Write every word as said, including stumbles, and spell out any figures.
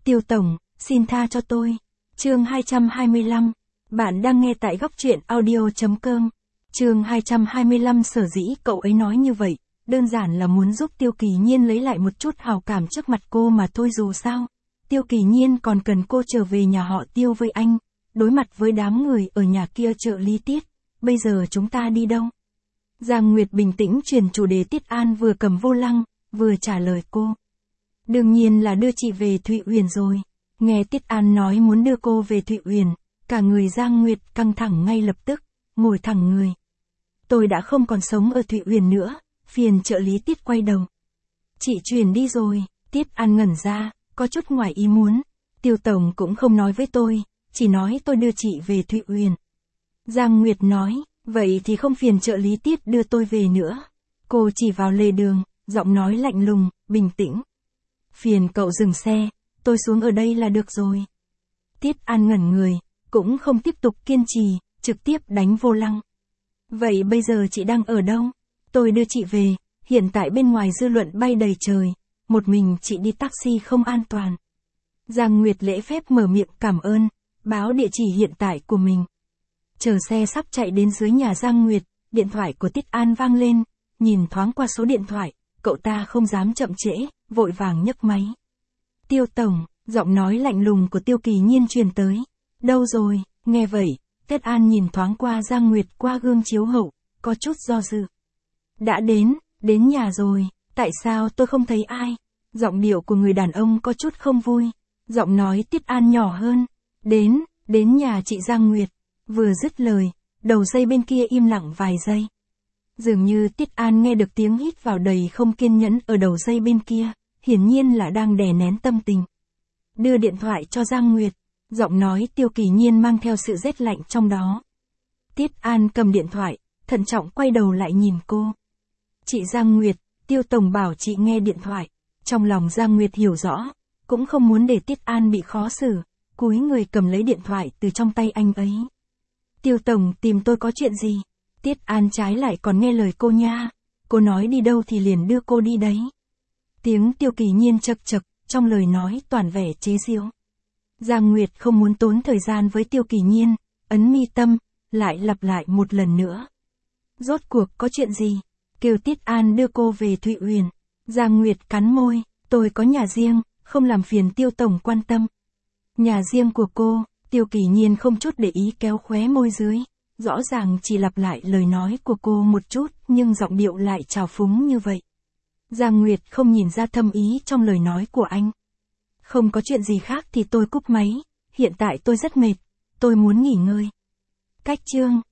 Tiêu Tổng, xin tha cho tôi. Chương hai trăm hai mươi lăm. Bạn đang nghe tại góc truyện audio.com. Chương hai trăm hai mươi lăm. Sở dĩ cậu ấy nói như vậy, đơn giản là muốn giúp Tiêu Kỳ Nhiên lấy lại một chút hào cảm trước mặt cô mà thôi. Dù sao, Tiêu Kỳ Nhiên còn cần cô trở về nhà họ Tiêu với anh, đối mặt với đám người ở nhà kia trợ lý Tiết. Bây giờ chúng ta đi đâu? Giang Nguyệt bình tĩnh chuyển chủ đề. Tiết An vừa cầm vô lăng, vừa trả lời cô. Đương nhiên là đưa chị về Thụy Uyển rồi. Nghe Tiết An nói muốn đưa cô về Thụy Uyển, cả người Giang Nguyệt căng thẳng ngay lập tức, ngồi thẳng người. Tôi đã không còn sống ở Thụy Uyển nữa. Phiền trợ lý Tiết quay đầu. Chị chuyển đi rồi. Tiết An ngẩn ra, có chút ngoài ý muốn. Tiêu Tổng cũng không nói với tôi, chỉ nói tôi đưa chị về Thụy Uyển. Giang Nguyệt nói, vậy thì không phiền trợ lý Tiết đưa tôi về nữa. Cô chỉ vào lề đường, giọng nói lạnh lùng, bình tĩnh. Phiền cậu dừng xe, tôi xuống ở đây là được rồi. Tiết An ngẩn người, cũng không tiếp tục kiên trì, trực tiếp đánh vô lăng. Vậy bây giờ chị đang ở đâu? Tôi đưa chị về, hiện tại bên ngoài dư luận bay đầy trời, một mình chị đi taxi không an toàn. Giang Nguyệt lễ phép mở miệng cảm ơn, báo địa chỉ hiện tại của mình. Chờ xe sắp chạy đến dưới nhà Giang Nguyệt, điện thoại của Tiết An vang lên, nhìn thoáng qua số điện thoại, cậu ta không dám chậm trễ, vội vàng nhấc máy. Tiêu Tổng, giọng nói lạnh lùng của Tiêu Kỳ Nhiên truyền tới. Đâu rồi? Nghe vậy, Tiết An nhìn thoáng qua Giang Nguyệt qua gương chiếu hậu, có chút do dự. Đã đến, đến nhà rồi, tại sao tôi không thấy ai? Giọng điệu của người đàn ông có chút không vui. Giọng nói Tiết An nhỏ hơn. Đến, đến nhà chị Giang Nguyệt. Vừa dứt lời, đầu dây bên kia im lặng vài giây. Dường như Tiết An nghe được tiếng hít vào đầy không kiên nhẫn ở đầu dây bên kia, hiển nhiên là đang đè nén tâm tình. Đưa điện thoại cho Giang Nguyệt, giọng nói Tiêu Kỳ Nhiên mang theo sự rét lạnh trong đó. Tiết An cầm điện thoại, thận trọng quay đầu lại nhìn cô. Chị Giang Nguyệt, Tiêu Tổng bảo chị nghe điện thoại. Trong lòng Giang Nguyệt hiểu rõ, cũng không muốn để Tiết An bị khó xử, cúi người cầm lấy điện thoại từ trong tay anh ấy. Tiêu Tổng tìm tôi có chuyện gì? Tiết An trái lại còn nghe lời cô nha. Cô nói đi đâu thì liền đưa cô đi đấy. Tiếng Tiêu Kỳ Nhiên chật chật, trong lời nói toàn vẻ chế giễu. Giang Nguyệt không muốn tốn thời gian với Tiêu Kỳ Nhiên, ấn mi tâm, lại lặp lại một lần nữa. Rốt cuộc có chuyện gì? Kêu Tiết An đưa cô về Thụy Uyển. Giang Nguyệt cắn môi, tôi có nhà riêng, không làm phiền Tiêu Tổng quan tâm. Nhà riêng của cô? Tiêu Kỳ Nhiên không chút để ý kéo khóe môi dưới. Rõ ràng chỉ lặp lại lời nói của cô một chút, nhưng giọng điệu lại trào phúng như vậy. Giang Nguyệt không nhìn ra thâm ý trong lời nói của anh. Không có chuyện gì khác thì tôi cúp máy, hiện tại tôi rất mệt, tôi muốn nghỉ ngơi. Cách chương